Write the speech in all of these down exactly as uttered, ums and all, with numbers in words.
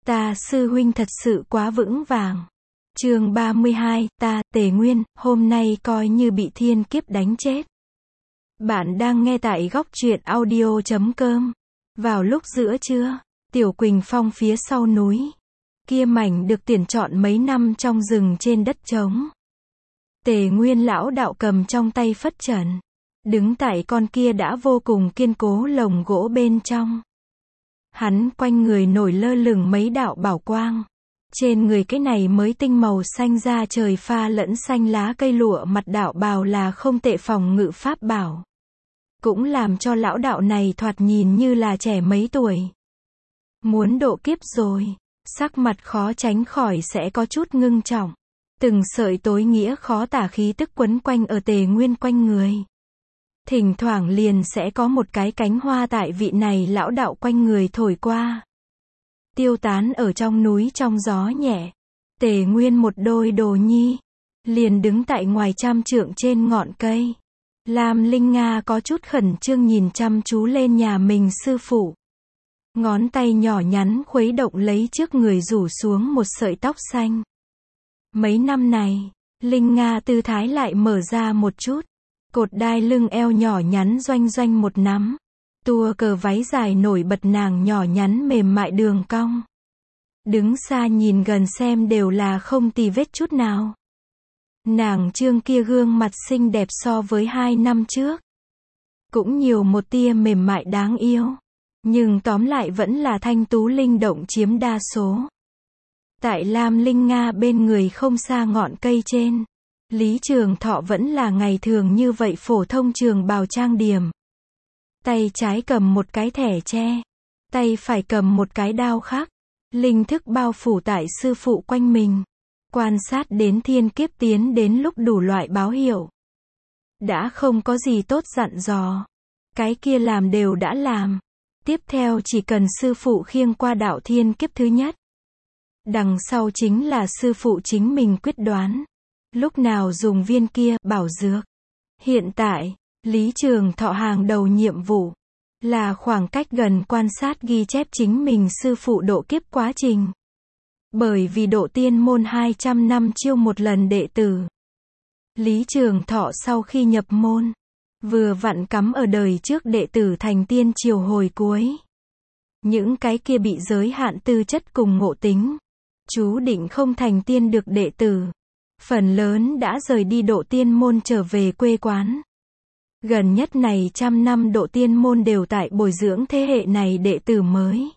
Ta sư huynh thật sự quá vững vàng. Chương ba mươi hai, ta, Tề Nguyên, hôm nay coi như bị thiên kiếp đánh chết. Bạn đang nghe tại góc truyện audio chấm com. Vào lúc giữa trưa, Tiểu Quỳnh Phong phía sau núi. Kia mảnh được tuyển chọn mấy năm trong rừng trên đất trống. Tề Nguyên lão đạo cầm trong tay phất trần. Đứng tại con kia đã vô cùng kiên cố lồng gỗ bên trong. Hắn quanh người nổi lơ lửng mấy đạo bảo quang. Trên người cái này mới tinh màu xanh da trời pha lẫn xanh lá cây lụa mặt đạo bào là không tệ phòng ngự pháp bảo. Cũng làm cho lão đạo này thoạt nhìn như là trẻ mấy tuổi. Muốn độ kiếp rồi, sắc mặt khó tránh khỏi sẽ có chút ngưng trọng. Từng sợi tối nghĩa khó tả khí tức quấn quanh ở Tề Nguyên quanh người. Thỉnh thoảng liền sẽ có một cái cánh hoa tại vị này lão đạo quanh người thổi qua. Tiêu tán ở trong núi trong gió nhẹ. Tề Nguyên một đôi đồ nhi. Liền đứng tại ngoài trăm trượng trên ngọn cây. Lam Linh Nga có chút khẩn trương nhìn chăm chú lên nhà mình sư phụ. Ngón tay nhỏ nhắn khuấy động lấy trước người rủ xuống một sợi tóc xanh. Mấy năm này, Linh Nga tư thái lại mở ra một chút. Cột đai lưng eo nhỏ nhắn doanh doanh một nắm. Tua cờ váy dài nổi bật nàng nhỏ nhắn mềm mại đường cong. Đứng xa nhìn gần xem đều là không tì vết chút nào. Nàng trương kia gương mặt xinh đẹp so với hai năm trước. Cũng nhiều một tia mềm mại đáng yêu. Nhưng tóm lại vẫn là thanh tú linh động chiếm đa số. Tại Lam Linh Nga bên người không xa ngọn cây trên. Lý Trường Thọ vẫn là ngày thường như vậy phổ thông trường bào trang điểm. Tay trái cầm một cái thẻ tre. Tay phải cầm một cái đao khắc. Linh thức bao phủ tại sư phụ quanh mình. Quan sát đến thiên kiếp tiến đến lúc đủ loại báo hiệu. Đã không có gì tốt dặn dò. Cái kia làm đều đã làm. Tiếp theo chỉ cần sư phụ khiêng qua đạo thiên kiếp thứ nhất. Đằng sau chính là sư phụ chính mình quyết đoán. Lúc nào dùng viên kia, bảo dược. Hiện tại, Lý Trường Thọ hàng đầu nhiệm vụ. Là khoảng cách gần quan sát ghi chép chính mình sư phụ độ kiếp quá trình. Bởi vì độ tiên môn hai trăm năm chiêu một lần đệ tử. Lý Trường Thọ sau khi nhập môn. Vừa vặn cắm ở đời trước đệ tử thành tiên triều hồi cuối. Những cái kia bị giới hạn tư chất cùng ngộ tính. Chú định không thành tiên được đệ tử. Phần lớn đã rời đi độ tiên môn trở về quê quán. Gần nhất này trăm năm độ tiên môn đều tại bồi dưỡng thế hệ này đệ tử mới.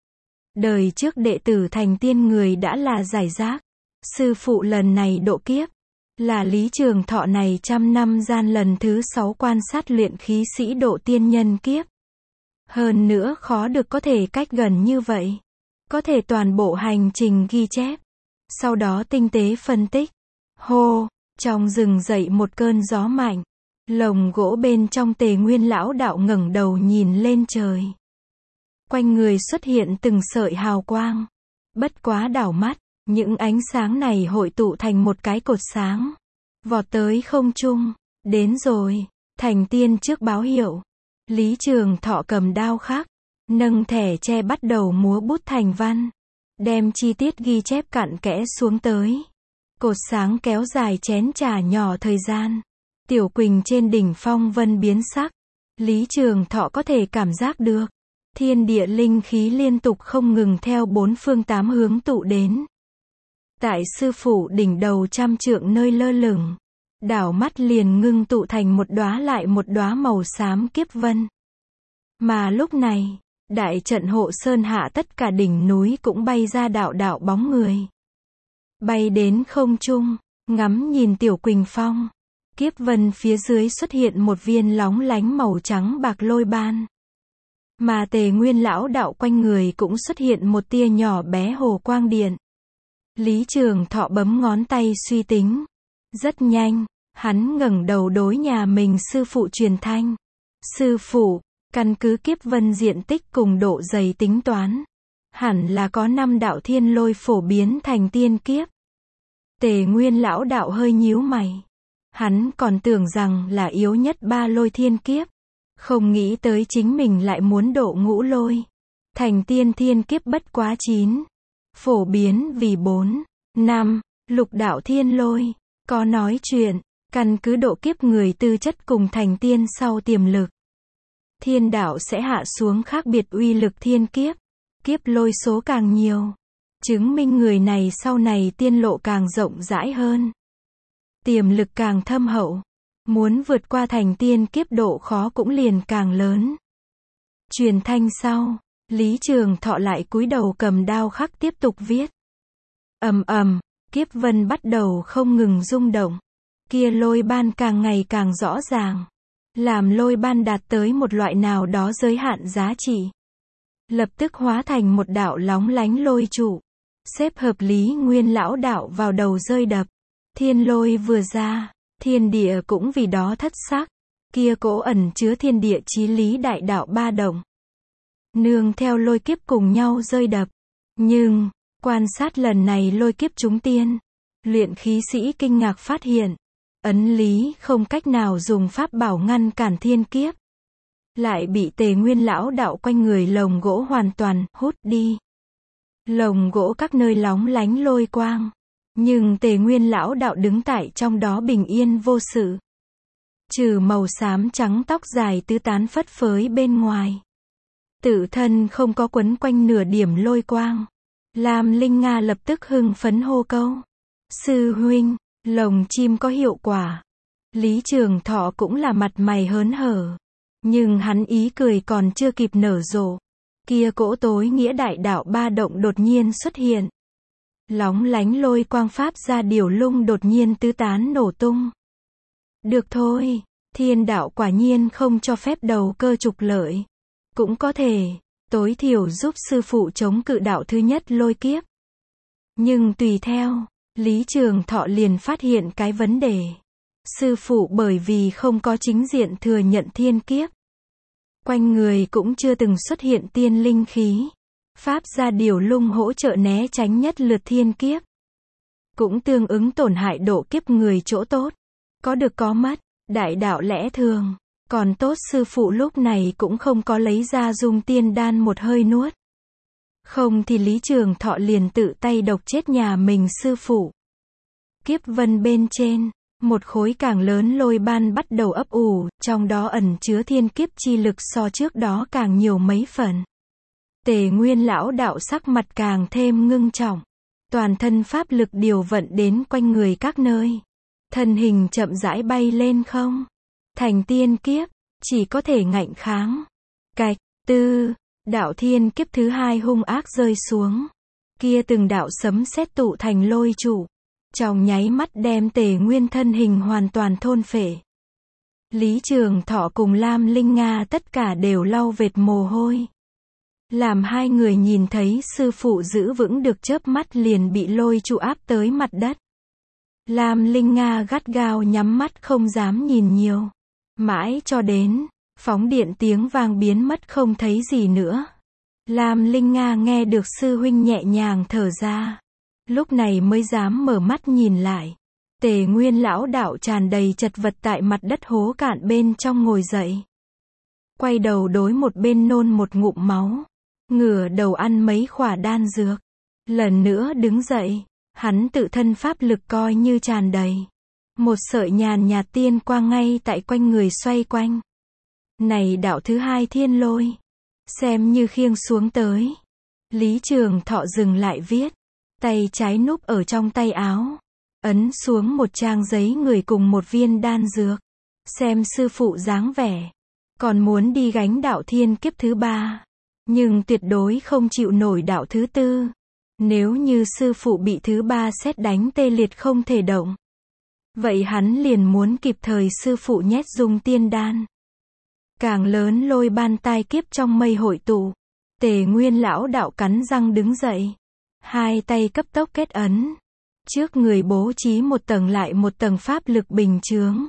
Đời trước đệ tử thành tiên người đã là giải rác. Sư phụ lần này độ kiếp. Là Lý Trường Thọ này trăm năm gian lần thứ sáu quan sát luyện khí sĩ độ tiên nhân kiếp. Hơn nữa khó được có thể cách gần như vậy. Có thể toàn bộ hành trình ghi chép. Sau đó tinh tế phân tích. Hô, trong rừng dậy một cơn gió mạnh. Lồng gỗ bên trong Tề Nguyên lão đạo ngẩng đầu nhìn lên trời. Quanh người xuất hiện từng sợi hào quang. Bất quá đảo mắt, những ánh sáng này hội tụ thành một cái cột sáng. Vọt tới không trung. Đến rồi, thành tiên trước báo hiệu. Lý Trường Thọ cầm đao khắc. Nâng thẻ tre bắt đầu múa bút thành văn. Đem chi tiết ghi chép cặn kẽ xuống tới. Cột sáng kéo dài chén trà nhỏ thời gian. Tiểu Quỳnh trên đỉnh phong vân biến sắc. Lý Trường Thọ có thể cảm giác được. Thiên địa linh khí liên tục không ngừng theo bốn phương tám hướng tụ đến. Tại sư phụ đỉnh đầu trăm trượng nơi lơ lửng. Đảo mắt liền ngưng tụ thành một đóa lại một đóa màu xám kiếp vân. Mà lúc này, đại trận hộ sơn hạ tất cả đỉnh núi cũng bay ra đạo đạo bóng người. Bay đến không trung, ngắm nhìn Tiểu Quỳnh Phong. Kiếp vân phía dưới xuất hiện một viên lóng lánh màu trắng bạc lôi ban. Mà Tề Nguyên lão đạo quanh người cũng xuất hiện một tia nhỏ bé hồ quang điện. Lý Trường Thọ bấm ngón tay suy tính. Rất nhanh, hắn ngẩng đầu đối nhà mình sư phụ truyền thanh. Sư phụ, căn cứ kiếp vân diện tích cùng độ dày tính toán. Hẳn là có năm đạo thiên lôi phổ biến thành tiên kiếp. Tề Nguyên lão đạo hơi nhíu mày. Hắn còn tưởng rằng là yếu nhất ba lôi thiên kiếp. Không nghĩ tới chính mình lại muốn độ ngũ lôi. Thành tiên thiên kiếp bất quá chín. Phổ biến vì bốn. năm. Lục đạo thiên lôi. Có nói chuyện, căn cứ độ kiếp người tư chất cùng thành tiên sau tiềm lực. Thiên đạo sẽ hạ xuống khác biệt uy lực thiên kiếp. Kiếp lôi số càng nhiều, chứng minh người này sau này tiên lộ càng rộng rãi hơn. Tiềm lực càng thâm hậu, muốn vượt qua thành tiên kiếp độ khó cũng liền càng lớn. Truyền thanh sau, Lý Trường Thọ lại cúi đầu cầm đao khắc tiếp tục viết. Ầm ầm, kiếp vân bắt đầu không ngừng rung động. Kia lôi ban càng ngày càng rõ ràng. Làm lôi ban đạt tới một loại nào đó giới hạn giá trị. Lập tức hóa thành một đạo lóng lánh lôi trụ. Xếp hợp Lý Nguyên lão đạo vào đầu rơi đập. Thiên lôi vừa ra, thiên địa cũng vì đó thất sắc. Kia cỗ ẩn chứa thiên địa chí lý đại đạo ba động. Nương theo lôi kiếp cùng nhau rơi đập. Nhưng, quan sát lần này lôi kiếp chúng tiên. Luyện khí sĩ kinh ngạc phát hiện. Ấn lý không cách nào dùng pháp bảo ngăn cản thiên kiếp. Lại bị Tề Nguyên lão đạo quanh người lồng gỗ hoàn toàn hút đi. Lồng gỗ các nơi lóng lánh lôi quang. Nhưng Tề Nguyên lão đạo đứng tại trong đó bình yên vô sự. Trừ màu xám trắng tóc dài tứ tán phất phới bên ngoài. Tự thân không có quấn quanh nửa điểm lôi quang. Lam Linh Nga lập tức hưng phấn hô câu. Sư huynh, lồng chim có hiệu quả. Lý Trường Thọ cũng là mặt mày hớn hở. Nhưng hắn ý cười còn chưa kịp nở rộ. Kia cỗ tối nghĩa đại đạo ba động đột nhiên xuất hiện. Lóng lánh lôi quang pháp ra điều lung đột nhiên tứ tán nổ tung. Được thôi, thiên đạo quả nhiên không cho phép đầu cơ trục lợi. Cũng có thể, tối thiểu giúp sư phụ chống cự đạo thứ nhất lôi kiếp. Nhưng tùy theo, Lý Trường Thọ liền phát hiện cái vấn đề. Sư phụ bởi vì không có chính diện thừa nhận thiên kiếp. Quanh người cũng chưa từng xuất hiện tiên linh khí. Pháp ra điều lung hỗ trợ né tránh nhất lượt thiên kiếp. Cũng tương ứng tổn hại độ kiếp người chỗ tốt. Có được có mất, đại đạo lẽ thường. Còn tốt sư phụ lúc này cũng không có lấy ra dung tiên đan một hơi nuốt. Không thì Lý Trường Thọ liền tự tay độc chết nhà mình sư phụ. Kiếp vân bên trên, một khối càng lớn lôi ban bắt đầu ấp ủ, trong đó ẩn chứa thiên kiếp chi lực so trước đó càng nhiều mấy phần. Tề Nguyên lão đạo sắc mặt càng thêm ngưng trọng. Toàn thân pháp lực điều vận đến quanh người các nơi. Thân hình chậm rãi bay lên không. Thành tiên kiếp, chỉ có thể ngạnh kháng. Cạch, tư, đạo thiên kiếp thứ hai hung ác rơi xuống. Kia từng đạo sấm sét tụ thành lôi trụ. Trong nháy mắt đem Tề Nguyên thân hình hoàn toàn thôn phệ. Lý Trường Thọ cùng Lam Linh Nga tất cả đều lau vệt mồ hôi. Làm hai người nhìn thấy sư phụ giữ vững được chớp mắt liền bị lôi trụ áp tới mặt đất. Lam Linh Nga gắt gao nhắm mắt không dám nhìn nhiều. Mãi cho đến, phóng điện tiếng vang biến mất không thấy gì nữa. Lam Linh Nga nghe được sư huynh nhẹ nhàng thở ra. Lúc này mới dám mở mắt nhìn lại. Tề Nguyên lão đạo tràn đầy chật vật tại mặt đất hố cạn bên trong ngồi dậy. Quay đầu đối một bên nôn một ngụm máu. Ngửa đầu ăn mấy khỏa đan dược. Lần nữa đứng dậy, hắn tự thân pháp lực coi như tràn đầy. Một sợi nhàn nhạt tiên quang ngay tại quanh người xoay quanh. Này đạo thứ hai thiên lôi. Xem như khiêng xuống tới. Lý Trường Thọ dừng lại viết. Tay trái núp ở trong tay áo. Ấn xuống một trang giấy người cùng một viên đan dược. Xem sư phụ dáng vẻ. Còn muốn đi gánh đạo thiên kiếp thứ ba. Nhưng tuyệt đối không chịu nổi đạo thứ tư. Nếu như sư phụ bị thứ ba sét đánh tê liệt không thể động. Vậy hắn liền muốn kịp thời sư phụ nhét dung tiên đan. Càng lớn lôi ban tai kiếp trong mây hội tụ. Tề Nguyên lão đạo cắn răng đứng dậy. Hai tay cấp tốc kết ấn. Trước người bố trí một tầng lại một tầng pháp lực bình chướng.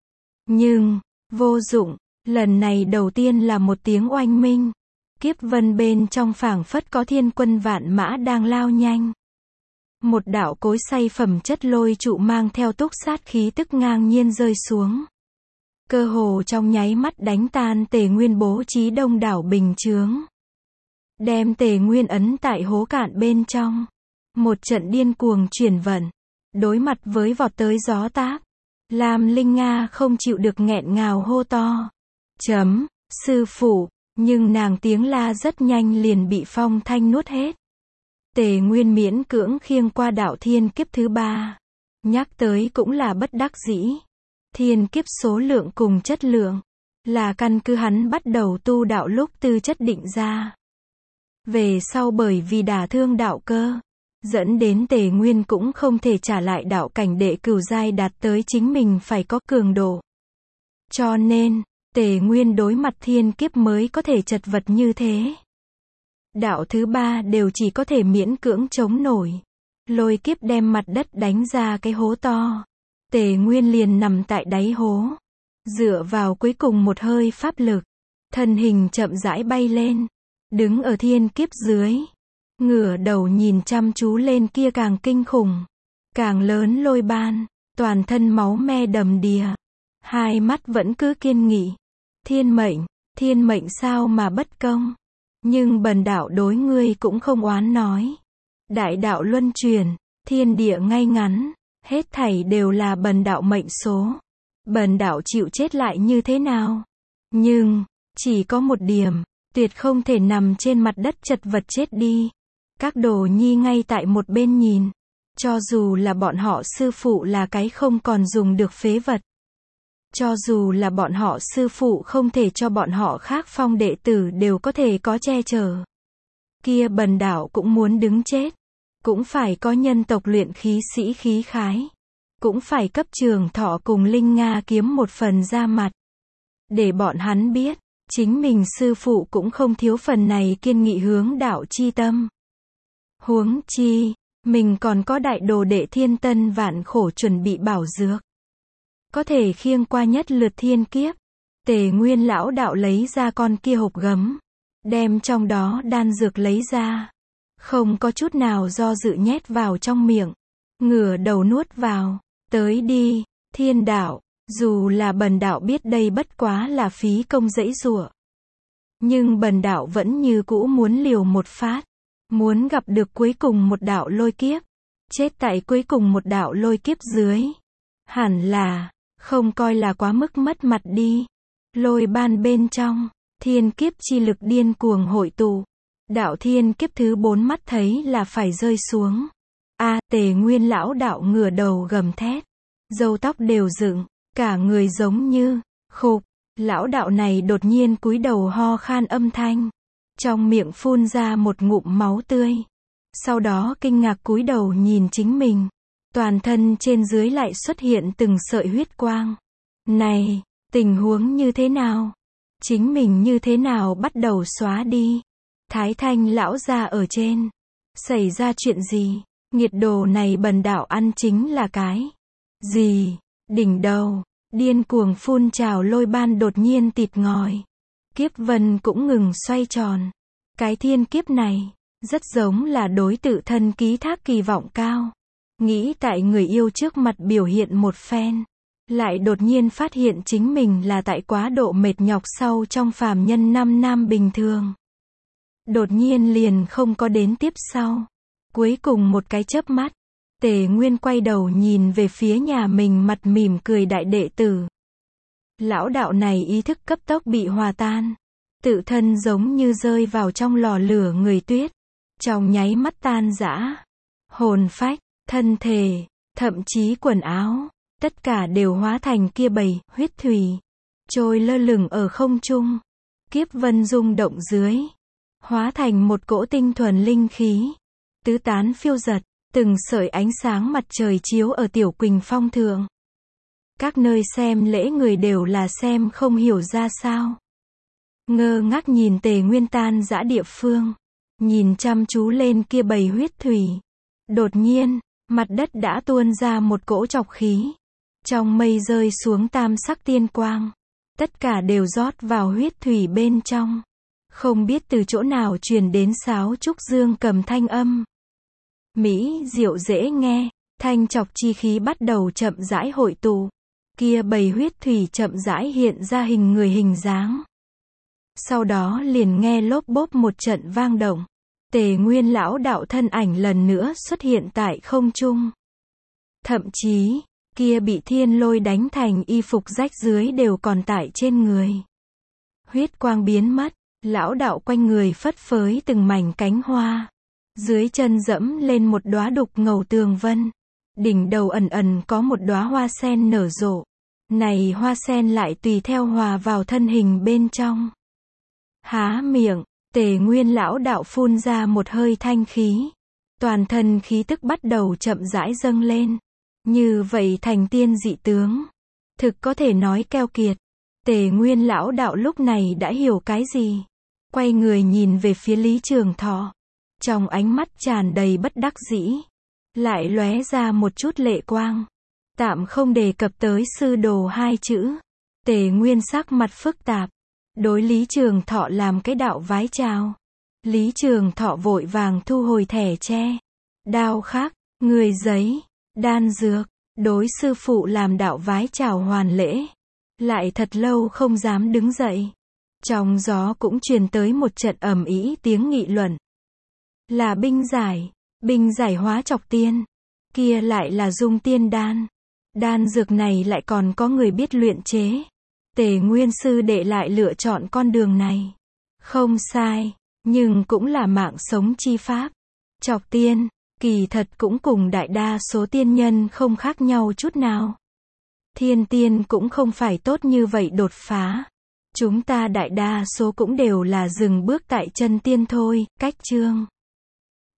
Nhưng, vô dụng, lần này đầu tiên là một tiếng oanh minh. Kiếp vân bên trong phảng phất có thiên quân vạn mã đang lao nhanh. Một đạo cối xay phẩm chất lôi trụ mang theo túc sát khí tức ngang nhiên rơi xuống. Cơ hồ trong nháy mắt đánh tan Tề Nguyên bố trí đông đảo bình chướng. đem Tề Nguyên ấn tại hố cạn bên trong. Một trận điên cuồng chuyển vận, đối mặt với vọt tới gió táp, Lam Linh Nga không chịu được nghẹn ngào hô to. Chấm, sư phụ, nhưng nàng tiếng la rất nhanh liền bị phong thanh nuốt hết. Tề Nguyên miễn cưỡng khiêng qua đạo thiên kiếp thứ ba. Nhắc tới cũng là bất đắc dĩ. Thiên kiếp số lượng cùng chất lượng, là căn cứ hắn bắt đầu tu đạo lúc tư chất định ra. Về sau bởi vì đả thương đạo cơ, dẫn đến Tề Nguyên cũng không thể trả lại đạo cảnh đệ cửu giai đạt tới chính mình phải có cường độ. Cho nên, Tề Nguyên đối mặt thiên kiếp mới có thể chật vật như thế. Đạo thứ ba đều chỉ có thể miễn cưỡng chống nổi. Lôi kiếp đem mặt đất đánh ra cái hố to. Tề Nguyên liền nằm tại đáy hố. Dựa vào cuối cùng một hơi pháp lực, thân hình chậm rãi bay lên. Đứng ở thiên kiếp dưới. Ngửa đầu nhìn chăm chú lên kia càng kinh khủng, càng lớn lôi ban, toàn thân máu me đầm đìa. Hai mắt vẫn cứ kiên nghị. Thiên mệnh, thiên mệnh sao mà bất công. Nhưng bần đạo đối ngươi cũng không oán nói. Đại đạo luân chuyển, thiên địa ngay ngắn, hết thảy đều là bần đạo mệnh số. Bần đạo chịu chết lại như thế nào? Nhưng, chỉ có một điểm, tuyệt không thể nằm trên mặt đất chật vật chết đi. Các đồ nhi ngay tại một bên nhìn. Cho dù là bọn họ sư phụ là cái không còn dùng được phế vật. Cho dù là bọn họ sư phụ không thể cho bọn họ khác phong đệ tử đều có thể có che chở. Kia bần đạo cũng muốn đứng chết. Cũng phải có nhân tộc luyện khí sĩ khí khái. Cũng phải cấp Trường Thọ cùng Linh Nga kiếm một phần ra mặt. Để bọn hắn biết, chính mình sư phụ cũng không thiếu phần này kiên nghị hướng đạo chi tâm. Huống chi, mình còn có đại đồ đệ thiên tân vạn khổ chuẩn bị bảo dược. Có thể khiêng qua nhất lượt thiên kiếp. Tề Nguyên lão đạo lấy ra con kia hộp gấm. Đem trong đó đan dược lấy ra. Không có chút nào do dự nhét vào trong miệng. Ngửa đầu nuốt vào. Tới đi, thiên đạo. Dù là bần đạo biết đây bất quá là phí công dãy giụa. Nhưng bần đạo vẫn như cũ muốn liều một phát. Muốn gặp được cuối cùng một đạo lôi kiếp. Chết tại cuối cùng một đạo lôi kiếp dưới. Hẳn là, không coi là quá mức mất mặt đi. Lôi ban bên trong, thiên kiếp chi lực điên cuồng hội tụ. Đạo thiên kiếp thứ bốn mắt thấy là phải rơi xuống. A, Tề Nguyên lão đạo ngửa đầu gầm thét. Râu tóc đều dựng, cả người giống như, khục. Lão đạo này đột nhiên cúi đầu ho khan âm thanh. Trong miệng phun ra một ngụm máu tươi. Sau đó kinh ngạc cúi đầu nhìn chính mình. Toàn thân trên dưới lại xuất hiện từng sợi huyết quang. Này, tình huống như thế nào? Chính mình như thế nào bắt đầu xóa đi? Thái Thanh lão gia ở trên. Xảy ra chuyện gì? Nghiệt đồ này bần đạo ăn chính là cái gì? Đỉnh đầu, điên cuồng phun trào lôi ban đột nhiên tịt ngòi. Kiếp vân cũng ngừng xoay tròn. Cái thiên kiếp này, rất giống là đối tự thân ký thác kỳ vọng cao. Nghĩ tại người yêu trước mặt biểu hiện một phen. Lại đột nhiên phát hiện chính mình là tại quá độ mệt nhọc sau trong phàm nhân năm năm bình thường. Đột nhiên liền không có đến tiếp sau. Cuối cùng một cái chớp mắt, Tề Nguyên quay đầu nhìn về phía nhà mình mặt mỉm cười đại đệ tử. Lão đạo này ý thức cấp tốc bị hòa tan. Tự thân giống như rơi vào trong lò lửa người tuyết. Trong nháy mắt tan rã. Hồn phách, thân thể, thậm chí quần áo, tất cả đều hóa thành kia bầy huyết thủy. Trôi lơ lửng ở không trung. Kiếp vân rung động dưới. Hóa thành một cỗ tinh thuần linh khí. Tứ tán phiêu giật. Từng sợi ánh sáng mặt trời chiếu ở Tiểu Quỳnh Phong thượng. Các nơi xem lễ người đều là xem không hiểu ra sao. Ngơ ngác nhìn Tề Nguyên tan dã địa phương. Nhìn chăm chú lên kia bầy huyết thủy. Đột nhiên, mặt đất đã tuôn ra một cỗ trọc khí. Trong mây rơi xuống tam sắc tiên quang. Tất cả đều rót vào huyết thủy bên trong. Không biết từ chỗ nào truyền đến sáo trúc dương cầm thanh âm. Mỹ diệu dễ nghe, thanh trọc chi khí bắt đầu chậm rãi hội tụ. Kia bầy huyết thủy chậm rãi hiện ra hình người hình dáng. Sau đó liền nghe lốp bốp một trận vang động. Tề Nguyên lão đạo thân ảnh lần nữa xuất hiện tại không trung. Thậm chí, kia bị thiên lôi đánh thành y phục rách dưới đều còn tại trên người. Huyết quang biến mất, lão đạo quanh người phất phới từng mảnh cánh hoa. Dưới chân dẫm lên một đóa đục ngầu tường vân. Đỉnh đầu ẩn ẩn có một đóa hoa sen nở rộ. Này hoa sen lại tùy theo hòa vào thân hình bên trong. Há miệng, Tề Nguyên lão đạo phun ra một hơi thanh khí. Toàn thân khí tức bắt đầu chậm rãi dâng lên. Như vậy thành tiên dị tướng. Thực có thể nói keo kiệt. Tề Nguyên lão đạo lúc này đã hiểu cái gì. Quay người nhìn về phía Lý Trường Thọ. Trong ánh mắt tràn đầy bất đắc dĩ. Lại lóe ra một chút lệ quang. Tạm không đề cập tới sư đồ hai chữ. Tề Nguyên sắc mặt phức tạp. Đối Lý Trường Thọ làm cái đạo vái chào. Lý Trường Thọ vội vàng thu hồi thẻ tre. Đao khắc, người giấy, đan dược. Đối sư phụ làm đạo vái chào hoàn lễ. Lại thật lâu không dám đứng dậy. Trong gió cũng truyền tới một trận ầm ĩ tiếng nghị luận. Là binh giải, binh giải hóa chọc tiên. Kia lại là dung tiên đan. Đan dược này lại còn có người biết luyện chế. Tề Nguyên sư đệ lại lựa chọn con đường này. Không sai, nhưng cũng là mạng sống chi pháp. Chọc tiên, kỳ thật cũng cùng đại đa số tiên nhân không khác nhau chút nào. Thiên tiên cũng không phải tốt như vậy đột phá. Chúng ta đại đa số cũng đều là dừng bước tại chân tiên thôi, cách chương.